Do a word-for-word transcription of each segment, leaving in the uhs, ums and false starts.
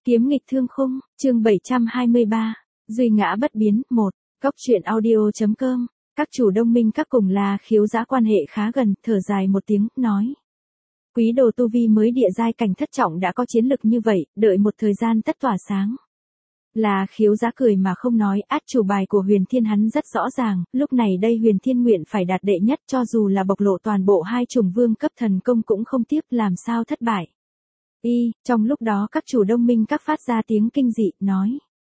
Kiếm nghịch thương khung, chương bảy trăm hai mươi ba, duy ngã bất biến, một, Cốc truyện audio.com, các chủ đông minh các cùng là khiếu dã quan hệ khá gần, thở dài một tiếng, nói. Quý đồ tu vi mới địa giai cảnh thất trọng đã có chiến lực như vậy, đợi một thời gian tất tỏa sáng. Là khiếu dã cười mà không nói, át chủ bài của Huyền Thiên hắn rất rõ ràng, lúc này đây Huyền Thiên nguyện phải đạt đệ nhất cho dù là bộc lộ toàn bộ hai chủng vương cấp thần công cũng không tiếc làm sao thất bại. Y, trong lúc đó các chủ đông minh các phát ra tiếng kinh dị, nói.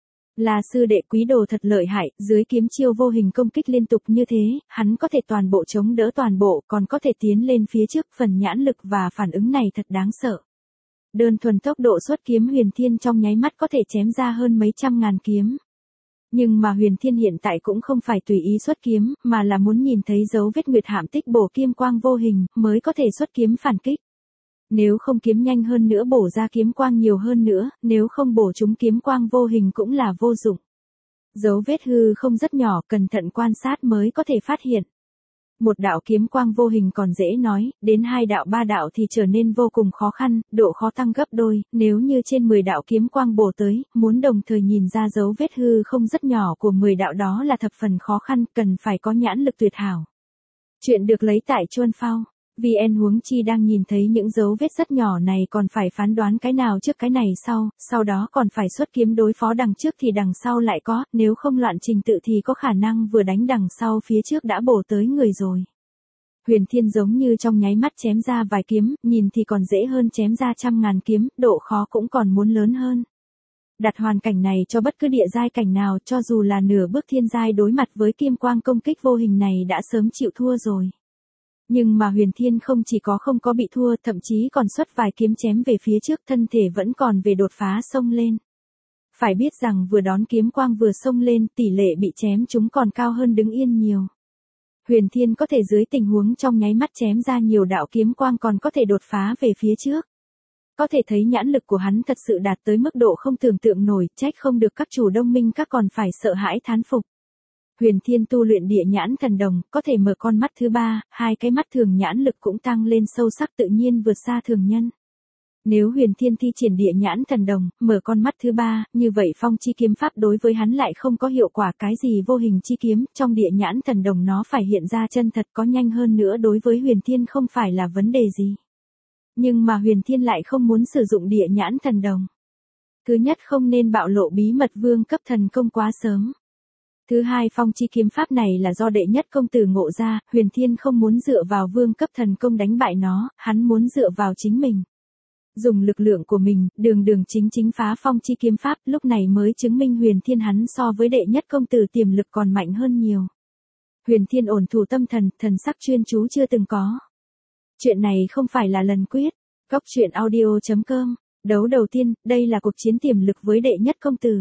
Là sư đệ quý đồ thật lợi hại, dưới kiếm chiêu vô hình công kích liên tục như thế, hắn có thể toàn bộ chống đỡ toàn bộ, còn có thể tiến lên phía trước, phần nhãn lực và phản ứng này thật đáng sợ. Đơn thuần tốc độ xuất kiếm Huyền Thiên trong nháy mắt có thể chém ra hơn mấy trăm ngàn kiếm. Nhưng mà Huyền Thiên hiện tại cũng không phải tùy ý xuất kiếm, mà là muốn nhìn thấy dấu vết nguyệt hạm tích bổ kim quang vô hình, mới có thể xuất kiếm phản kích. Nếu không kiếm nhanh hơn nữa bổ ra kiếm quang nhiều hơn nữa, nếu không bổ chúng kiếm quang vô hình cũng là vô dụng. Dấu vết hư không rất nhỏ, cẩn thận quan sát mới có thể phát hiện. Một đạo kiếm quang vô hình còn dễ nói, đến hai đạo ba đạo thì trở nên vô cùng khó khăn, độ khó tăng gấp đôi, nếu như trên mười đạo kiếm quang bổ tới, muốn đồng thời nhìn ra dấu vết hư không rất nhỏ của mười đạo đó là thập phần khó khăn, cần phải có nhãn lực tuyệt hảo. Chuyện được lấy tại Chuân Phao. vê en huống chi đang nhìn thấy những dấu vết rất nhỏ này còn phải phán đoán cái nào trước cái này sau, sau đó còn phải xuất kiếm đối phó đằng trước thì đằng sau lại có, nếu không loạn trình tự thì có khả năng vừa đánh đằng sau phía trước đã bổ tới người rồi. Huyền Thiên giống như trong nháy mắt chém ra vài kiếm, nhìn thì còn dễ hơn chém ra trăm ngàn kiếm, độ khó cũng còn muốn lớn hơn. Đặt hoàn cảnh này cho bất cứ địa giai cảnh nào, cho dù là nửa bước thiên giai đối mặt với kim quang công kích vô hình này đã sớm chịu thua rồi. Nhưng mà Huyền Thiên không chỉ có không có bị thua, thậm chí còn xuất vài kiếm chém về phía trước, thân thể vẫn còn về đột phá xông lên. Phải biết rằng vừa đón kiếm quang vừa xông lên, tỷ lệ bị chém chúng còn cao hơn đứng yên nhiều. Huyền Thiên có thể dưới tình huống trong nháy mắt chém ra nhiều đạo kiếm quang còn có thể đột phá về phía trước. Có thể thấy nhãn lực của hắn thật sự đạt tới mức độ không tưởng tượng nổi, trách không được các chủ đông minh các còn phải sợ hãi thán phục. Huyền Thiên tu luyện địa nhãn thần đồng, có thể mở con mắt thứ ba, hai cái mắt thường nhãn lực cũng tăng lên sâu sắc tự nhiên vượt xa thường nhân. Nếu Huyền Thiên thi triển địa nhãn thần đồng, mở con mắt thứ ba, như vậy phong chi kiếm pháp đối với hắn lại không có hiệu quả, cái gì vô hình chi kiếm, trong địa nhãn thần đồng nó phải hiện ra chân thật, có nhanh hơn nữa đối với Huyền Thiên không phải là vấn đề gì. Nhưng mà Huyền Thiên lại không muốn sử dụng địa nhãn thần đồng. Thứ nhất, không nên bạo lộ bí mật vương cấp thần công quá sớm. Thứ hai, phong chi kiếm pháp này là do đệ nhất công tử ngộ ra, Huyền Thiên không muốn dựa vào vương cấp thần công đánh bại nó, hắn muốn dựa vào chính mình. Dùng lực lượng của mình, đường đường chính chính phá phong chi kiếm pháp, lúc này mới chứng minh Huyền Thiên hắn so với đệ nhất công tử tiềm lực còn mạnh hơn nhiều. Huyền Thiên ổn thủ tâm thần, thần sắc chuyên chú chưa từng có. Chuyện này không phải là lần quyết. Cốc truyện audio.com, đấu đầu tiên, đây là cuộc chiến tiềm lực với đệ nhất công tử.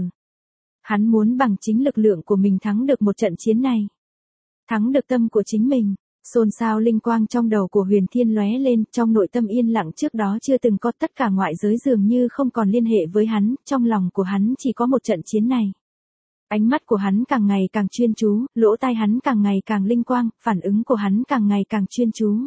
Hắn muốn bằng chính lực lượng của mình thắng được một trận chiến này. Thắng được tâm của chính mình. Xôn xao linh quang trong đầu của Huyền Thiên lóe lên, trong nội tâm yên lặng trước đó chưa từng có, tất cả ngoại giới dường như không còn liên hệ với hắn, trong lòng của hắn chỉ có một trận chiến này. Ánh mắt của hắn càng ngày càng chuyên chú, lỗ tai hắn càng ngày càng linh quang, phản ứng của hắn càng ngày càng chuyên chú.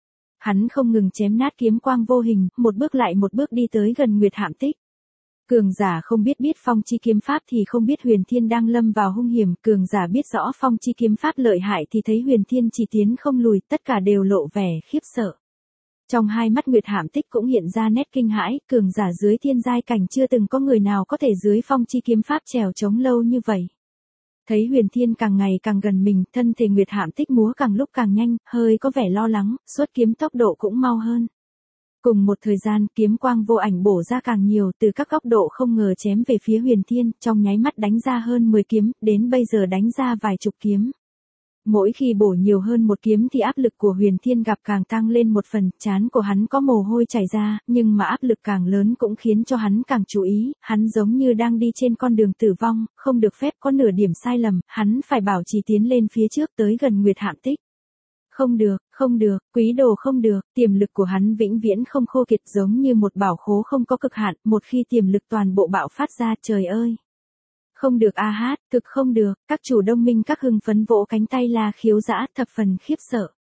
Hắn không ngừng chém nát kiếm quang vô hình, một bước lại một bước đi tới gần nguyệt hạm tích. Cường giả không biết biết phong chi kiếm pháp thì không biết Huyền Thiên đang lâm vào hung hiểm, cường giả biết rõ phong chi kiếm pháp lợi hại thì thấy Huyền Thiên chỉ tiến không lùi, tất cả đều lộ vẻ khiếp sợ. Trong hai mắt nguyệt hạm tích cũng hiện ra nét kinh hãi, cường giả dưới thiên giai cảnh chưa từng có người nào có thể dưới phong chi kiếm pháp trèo chống lâu như vậy. Thấy Huyền Thiên càng ngày càng gần mình, thân thể nguyệt hạm tích múa càng lúc càng nhanh, hơi có vẻ lo lắng, xuất kiếm tốc độ cũng mau hơn. Cùng một thời gian, kiếm quang vô ảnh bổ ra càng nhiều, từ các góc độ không ngờ chém về phía Huyền Thiên, trong nháy mắt đánh ra hơn mười kiếm, đến bây giờ đánh ra vài chục kiếm. Mỗi khi bổ nhiều hơn một kiếm thì áp lực của Huyền Thiên gặp càng tăng lên một phần, trán của hắn có mồ hôi chảy ra, nhưng mà áp lực càng lớn cũng khiến cho hắn càng chú ý, hắn giống như đang đi trên con đường tử vong, không được phép có nửa điểm sai lầm, hắn phải bảo trì tiến lên phía trước tới gần nguyệt hạm tích. Không được, không được, quý đồ không được, tiềm lực của hắn vĩnh viễn không khô kiệt giống như một bảo khố không có cực hạn, một khi tiềm lực toàn bộ bạo phát ra, trời ơi. Không được a hát, thực không được, các chủ đông minh các hưng phấn vỗ cánh tay la khiếu dã, thập phần khiếp sợ.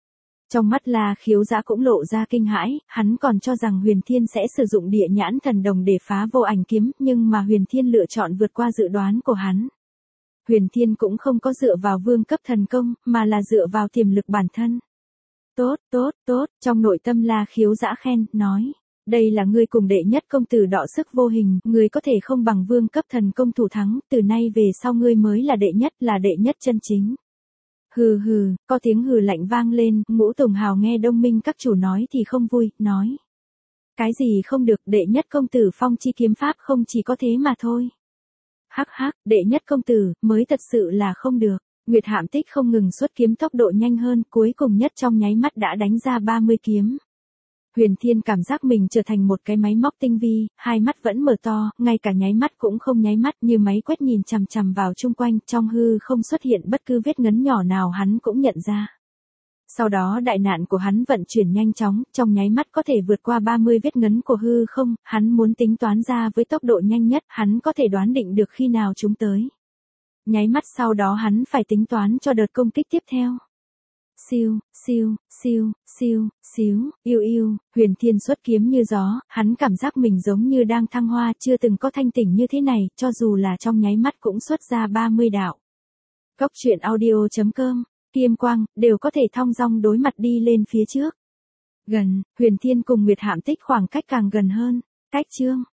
Trong mắt La Khiếu Dã cũng lộ ra kinh hãi, hắn còn cho rằng Huyền Thiên sẽ sử dụng địa nhãn thần đồng để phá vô ảnh kiếm, nhưng mà Huyền Thiên lựa chọn vượt qua dự đoán của hắn. Huyền Thiên cũng không có dựa vào vương cấp thần công, mà là dựa vào tiềm lực bản thân. Tốt, tốt, tốt, trong nội tâm La Khiếu Dã khen, nói. Đây là ngươi cùng đệ nhất công tử đọ sức vô hình, ngươi có thể không bằng vương cấp thần công thủ thắng, từ nay về sau ngươi mới là đệ nhất, là đệ nhất chân chính. Hừ hừ, có tiếng hừ lạnh vang lên, Ngũ Tùng Hào nghe Đông Minh các chủ nói thì không vui, nói. Cái gì không được, đệ nhất công tử phong chi kiếm pháp không chỉ có thế mà thôi. Hắc hắc, đệ nhất công tử, mới thật sự là không được. Nguyệt Hạm Tích không ngừng xuất kiếm tốc độ nhanh hơn, cuối cùng nhất trong nháy mắt đã đánh ra ba mươi kiếm. Huyền Thiên cảm giác mình trở thành một cái máy móc tinh vi, hai mắt vẫn mở to, ngay cả nháy mắt cũng không nháy mắt, như máy quét nhìn chằm chằm vào chung quanh, trong hư không xuất hiện bất cứ vết ngấn nhỏ nào hắn cũng nhận ra. Sau đó đại nạn của hắn vận chuyển nhanh chóng, trong nháy mắt có thể vượt qua ba mươi vết ngấn của hư không, hắn muốn tính toán ra với tốc độ nhanh nhất, hắn có thể đoán định được khi nào chúng tới. Nháy mắt sau đó hắn phải tính toán cho đợt công kích tiếp theo. Siêu, siêu, siêu, siêu, xíu, yêu yêu, Huyền Thiên xuất kiếm như gió, hắn cảm giác mình giống như đang thăng hoa, chưa từng có thanh tỉnh như thế này, cho dù là trong nháy mắt cũng xuất ra ba mươi đạo. Cốc truyện audio chấm com, Kiêm Quang, đều có thể thong dong đối mặt đi lên phía trước. Gần, Huyền Thiên cùng Nguyệt Hạm Tích khoảng cách càng gần hơn, cách chương.